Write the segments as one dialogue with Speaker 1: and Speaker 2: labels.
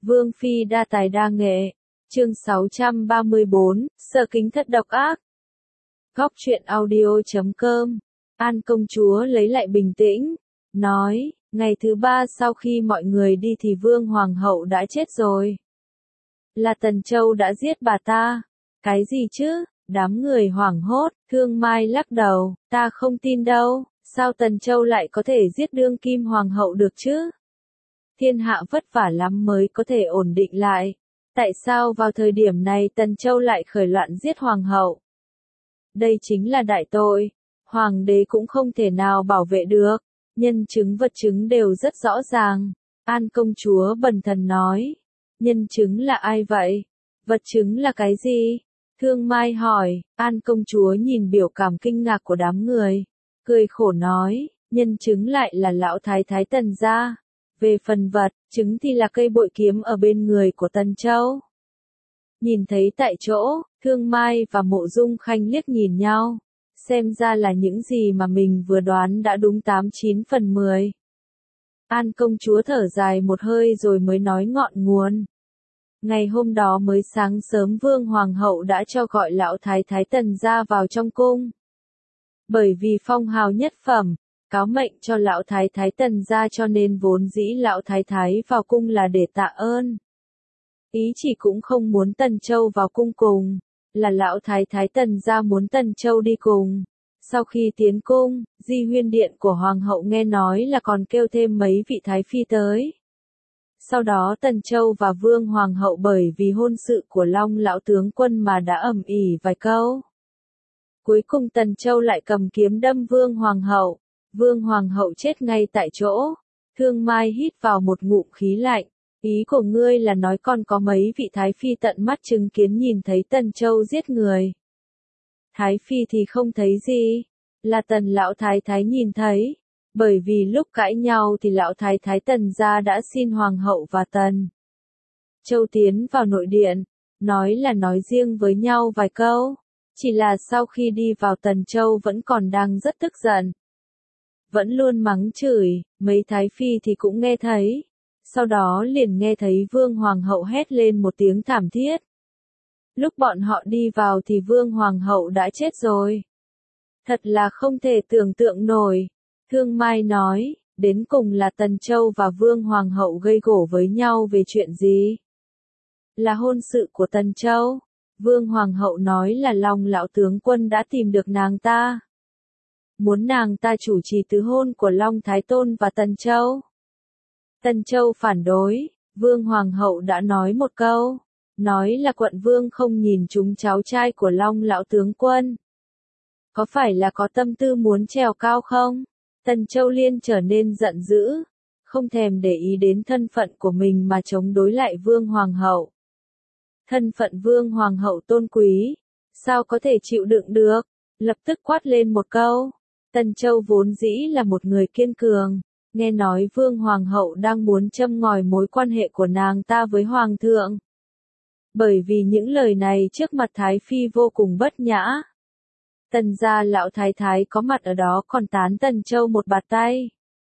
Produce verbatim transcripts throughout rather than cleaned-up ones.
Speaker 1: Vương phi đa tài đa nghệ. Chương sáu trăm ba mươi bốn, Sở Kính Thất độc ác. Góc truyện audio chấm com. An công chúa lấy lại bình tĩnh, nói, ngày thứ ba sau khi mọi người đi thì Vương Hoàng hậu đã chết rồi. Là Tần Châu đã giết bà ta. Cái gì chứ? Đám người hoảng hốt, Thương Mai lắc đầu, ta không tin đâu, sao Tần Châu lại có thể giết đương kim hoàng hậu được chứ? Thiên hạ vất vả lắm mới có thể ổn định lại. Tại sao vào thời điểm này Tần Châu lại khởi loạn giết hoàng hậu? Đây chính là đại tội. Hoàng đế cũng không thể nào bảo vệ được. Nhân chứng vật chứng đều rất rõ ràng. An công chúa bần thần nói. Nhân chứng là ai vậy? Vật chứng là cái gì? Thương Mai hỏi. An công chúa nhìn biểu cảm kinh ngạc của đám người. Cười khổ nói. Nhân chứng lại là lão thái thái Tần gia. Về phần vật, chứng thì là cây bội kiếm ở bên người của Tần Châu. Nhìn thấy tại chỗ, Thương Mai và Mộ Dung Khanh liếc nhìn nhau. Xem ra là những gì mà mình vừa đoán đã đúng tám chín phần mười. An công chúa thở dài một hơi rồi mới nói ngọn nguồn. Ngày hôm đó mới sáng sớm Vương Hoàng hậu đã cho gọi lão thái thái Tần gia vào trong cung. Bởi vì phong hào nhất phẩm, cáo mệnh cho lão thái thái Tần gia cho nên vốn dĩ lão thái thái vào cung là để tạ ơn. Ý chỉ cũng không muốn Tần Châu vào cung cùng, là lão thái thái Tần gia muốn Tần Châu đi cùng. Sau khi tiến cung, Di Huyên điện của hoàng hậu nghe nói là còn kêu thêm mấy vị thái phi tới. Sau đó Tần Châu và Vương Hoàng hậu bởi vì hôn sự của Long lão tướng quân mà đã ầm ĩ vài câu. Cuối cùng Tần Châu lại cầm kiếm đâm Vương Hoàng hậu. Vương Hoàng hậu chết ngay tại chỗ. Thương Mai hít vào một ngụm khí lạnh. Ý của ngươi là nói còn có mấy vị thái phi tận mắt chứng kiến nhìn thấy Tần Châu giết người. Thái phi thì không thấy gì. Là Tần lão thái thái nhìn thấy. Bởi vì lúc cãi nhau thì lão thái thái Tần gia đã xin Hoàng hậu và Tần Châu tiến vào nội điện. Nói là nói riêng với nhau vài câu. Chỉ là sau khi đi vào Tần Châu vẫn còn đang rất tức giận. Vẫn luôn mắng chửi, mấy thái phi thì cũng nghe thấy. Sau đó liền nghe thấy Vương Hoàng hậu hét lên một tiếng thảm thiết. Lúc bọn họ đi vào thì Vương Hoàng hậu đã chết rồi. Thật là không thể tưởng tượng nổi. Thương Mai nói, đến cùng là Tần Châu và Vương Hoàng hậu gây gổ với nhau về chuyện gì? Là hôn sự của Tần Châu. Vương Hoàng hậu nói là Long lão tướng quân đã tìm được nàng ta. Muốn nàng ta chủ trì tứ hôn của Long Thái Tôn và Tần Châu. Tần Châu phản đối, Vương Hoàng hậu đã nói một câu. Nói là quận vương không nhìn trúng cháu trai của Long lão tướng quân. Có phải là có tâm tư muốn trèo cao không? Tần Châu Liên trở nên giận dữ. Không thèm để ý đến thân phận của mình mà chống đối lại Vương Hoàng hậu. Thân phận Vương Hoàng hậu tôn quý. Sao có thể chịu đựng được? Lập tức quát lên một câu. Tần Châu vốn dĩ là một người kiên cường. Nghe nói Vương Hoàng hậu đang muốn châm ngòi mối quan hệ của nàng ta với Hoàng thượng. Bởi vì những lời này trước mặt Thái Phi vô cùng bất nhã. Tần gia lão thái thái có mặt ở đó còn tán Tần Châu một bạt tay.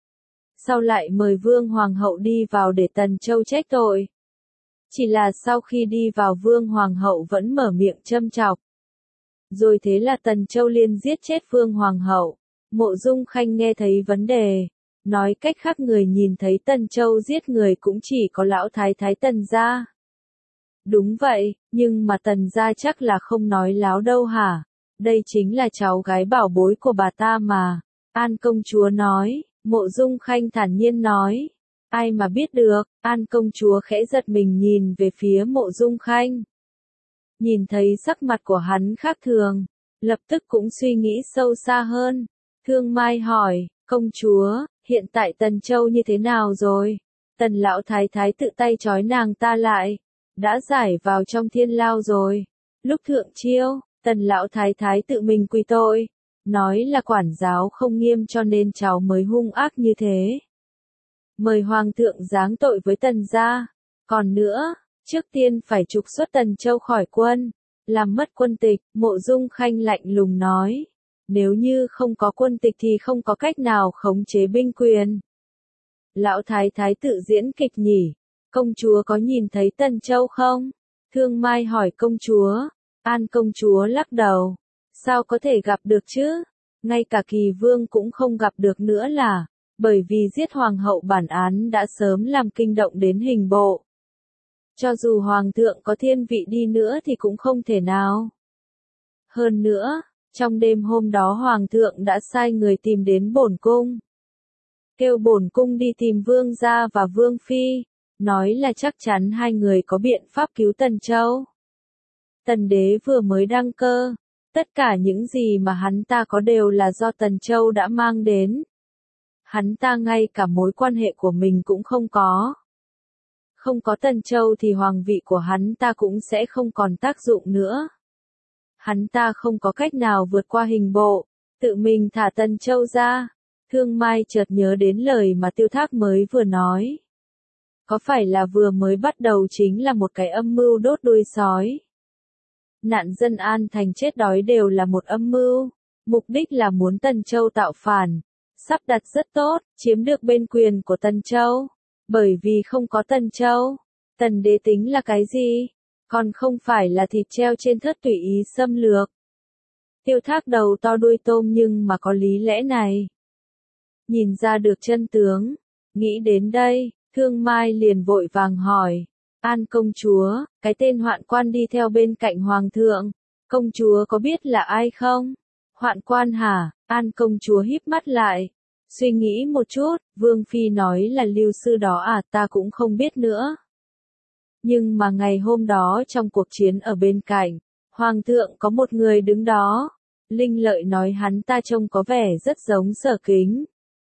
Speaker 1: Sau lại mời Vương Hoàng hậu đi vào để Tần Châu trách tội. Chỉ là sau khi đi vào Vương Hoàng hậu vẫn mở miệng châm chọc. Rồi thế là Tần Châu Liên giết chết Vương Hoàng hậu. Mộ Dung Khanh nghe thấy vấn đề. Nói cách khác người nhìn thấy Tần Châu giết người cũng chỉ có lão thái thái Tần gia. Đúng vậy, nhưng mà Tần gia chắc là không nói láo đâu hả? Đây chính là cháu gái bảo bối của bà ta mà. An công chúa nói, Mộ Dung Khanh thản nhiên nói. Ai mà biết được, An công chúa khẽ giật mình nhìn về phía Mộ Dung Khanh. Nhìn thấy sắc mặt của hắn khác thường, lập tức cũng suy nghĩ sâu xa hơn. Thương Mai hỏi, công chúa, hiện tại Tần Châu như thế nào rồi? Tần lão thái thái tự tay trói nàng ta lại. Đã giải vào trong thiên lao rồi. Lúc thượng chiêu, Tần lão thái thái tự mình quy tội. Nói là quản giáo không nghiêm cho nên cháu mới hung ác như thế. Mời Hoàng thượng giáng tội với Tần gia. Còn nữa, trước tiên phải trục xuất Tần Châu khỏi quân. Làm mất quân tịch, Mộ Dung Khanh lạnh lùng nói. Nếu như không có quân tịch thì không có cách nào khống chế binh quyền. Lão thái thái tự diễn kịch nhỉ. Công chúa có nhìn thấy Tần Châu không? Thương Mai hỏi công chúa. An công chúa lắc đầu. Sao có thể gặp được chứ? Ngay cả Kỳ Vương cũng không gặp được nữa là, bởi vì giết hoàng hậu bản án đã sớm làm kinh động đến hình bộ. Cho dù hoàng thượng có thiên vị đi nữa thì cũng không thể nào. Hơn nữa, trong đêm hôm đó hoàng thượng đã sai người tìm đến bổn cung. Kêu bổn cung đi tìm vương gia và vương phi, nói là chắc chắn hai người có biện pháp cứu Tần Châu. Tần đế vừa mới đăng cơ, tất cả những gì mà hắn ta có đều là do Tần Châu đã mang đến. Hắn ta ngay cả mối quan hệ của mình cũng không có. Không có Tần Châu thì hoàng vị của hắn ta cũng sẽ không còn tác dụng nữa. Hắn ta không có cách nào vượt qua hình bộ, tự mình thả Tần Châu ra. Thương Mai chợt nhớ đến lời mà Tiêu Thác mới vừa nói. Có phải là vừa mới bắt đầu chính là một cái âm mưu đốt đuôi sói? Nạn dân An Thành chết đói đều là một âm mưu, mục đích là muốn Tần Châu tạo phản, sắp đặt rất tốt, chiếm được bên quyền của Tần Châu. Bởi vì không có Tần Châu, Tần đế tính là cái gì? Còn không phải là thịt treo trên thớt tùy ý xâm lược. Tiêu Thác đầu to đuôi tôm nhưng mà có lý lẽ này. Nhìn ra được chân tướng, nghĩ đến đây, Thương Mai liền vội vàng hỏi. An công chúa, cái tên hoạn quan đi theo bên cạnh hoàng thượng, công chúa có biết là ai không? Hoạn quan hả? An công chúa híp mắt lại. Suy nghĩ một chút, Vương Phi nói là Lưu Sư đó à, ta cũng không biết nữa. Nhưng mà ngày hôm đó trong cuộc chiến ở bên cạnh, Hoàng thượng có một người đứng đó. Linh Lợi nói hắn ta trông có vẻ rất giống Sở Kính.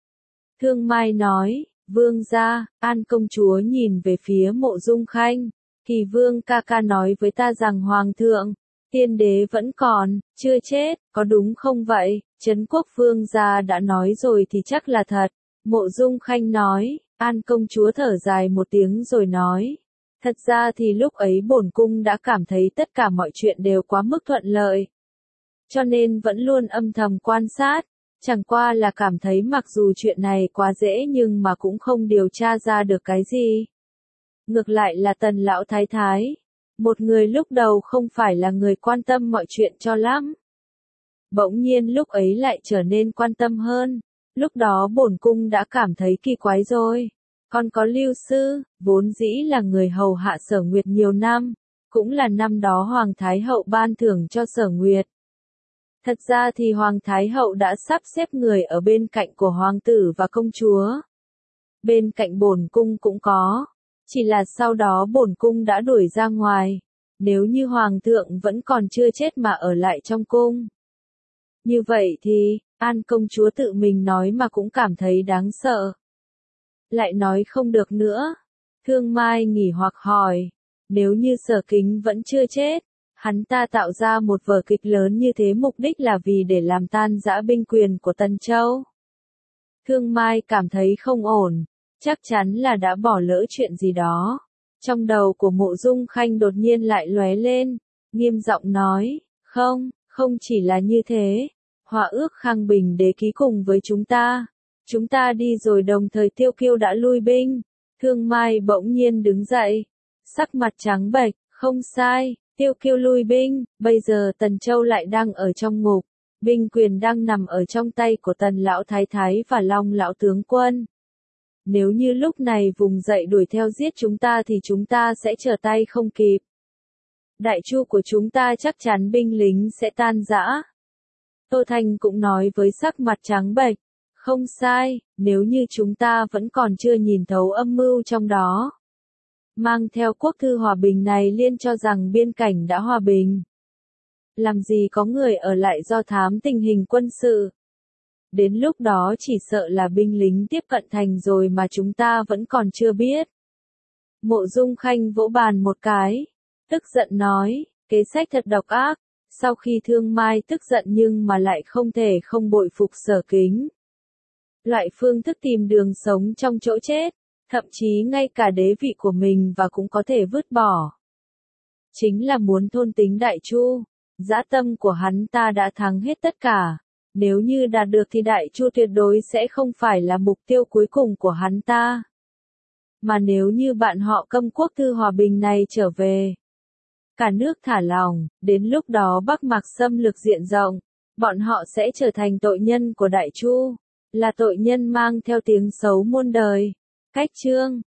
Speaker 1: Thương Mai nói, Vương gia, An công chúa nhìn về phía Mộ Dung Khanh. Kỳ Vương ca ca nói với ta rằng Hoàng thượng, tiên đế vẫn còn, chưa chết, có đúng không vậy? Trấn Quốc Vương gia đã nói rồi thì chắc là thật. Mộ Dung Khanh nói. An công chúa thở dài một tiếng rồi nói. Thật ra thì lúc ấy bổn cung đã cảm thấy tất cả mọi chuyện đều quá mức thuận lợi. Cho nên vẫn luôn âm thầm quan sát. Chẳng qua là cảm thấy mặc dù chuyện này quá dễ nhưng mà cũng không điều tra ra được cái gì. Ngược lại là Tần lão thái thái. Một người lúc đầu không phải là người quan tâm mọi chuyện cho lắm. Bỗng nhiên lúc ấy lại trở nên quan tâm hơn. Lúc đó bổn cung đã cảm thấy kỳ quái rồi. Còn có Lưu Sư, vốn dĩ là người hầu hạ Sở Nguyệt nhiều năm, cũng là năm đó Hoàng Thái Hậu ban thưởng cho Sở Nguyệt. Thật ra thì Hoàng Thái Hậu đã sắp xếp người ở bên cạnh của Hoàng tử và công chúa. Bên cạnh bổn cung cũng có, chỉ là sau đó bổn cung đã đuổi ra ngoài. Nếu như Hoàng thượng vẫn còn chưa chết mà ở lại trong cung. Như vậy thì, An công chúa tự mình nói mà cũng cảm thấy đáng sợ. Lại nói không được nữa. Thương Mai nghỉ hoặc hỏi. Nếu như Sở Kính vẫn chưa chết, hắn ta tạo ra một vở kịch lớn như thế mục đích là vì để làm tan rã binh quyền của Tần Châu. Thương Mai cảm thấy không ổn. Chắc chắn là đã bỏ lỡ chuyện gì đó. Trong đầu của Mộ Dung Khanh đột nhiên lại lóe lên. Nghiêm giọng nói. Không, không chỉ là như thế. Hòa ước Khang Bình đế ký cùng với chúng ta. Chúng ta đi rồi đồng thời Tiêu Kiêu đã lui binh. Thương Mai bỗng nhiên đứng dậy. Sắc mặt trắng bệch, không sai, Tiêu Kiêu lui binh, bây giờ Tần Châu lại đang ở trong ngục. Binh quyền đang nằm ở trong tay của Tần lão thái thái và Long lão tướng quân. Nếu như lúc này vùng dậy đuổi theo giết chúng ta thì chúng ta sẽ trở tay không kịp. Đại chu của chúng ta chắc chắn binh lính sẽ tan rã. Tô Thanh cũng nói với sắc mặt trắng bệch. Không sai, nếu như chúng ta vẫn còn chưa nhìn thấu âm mưu trong đó. Mang theo quốc thư hòa bình này liên cho rằng biên cảnh đã hòa bình. Làm gì có người ở lại do thám tình hình quân sự. Đến lúc đó chỉ sợ là binh lính tiếp cận thành rồi mà chúng ta vẫn còn chưa biết. Mộ Dung Khanh vỗ bàn một cái, tức giận nói, kế sách thật độc ác. Sau khi Thương Mai tức giận nhưng mà lại không thể không bội phục Sở Kính. Loại phương thức tìm đường sống trong chỗ chết, thậm chí ngay cả đế vị của mình và cũng có thể vứt bỏ. Chính là muốn thôn tính Đại Chu, dã tâm của hắn ta đã thắng hết tất cả. Nếu như đạt được thì Đại Chu tuyệt đối sẽ không phải là mục tiêu cuối cùng của hắn ta. mà nếu như bạn họ Câm quốc thư hòa bình này trở về, cả nước thả lỏng, đến lúc đó Bắc Mạc xâm lược diện rộng, bọn họ sẽ trở thành tội nhân của Đại Chu, là tội nhân mang theo tiếng xấu muôn đời. Cách chương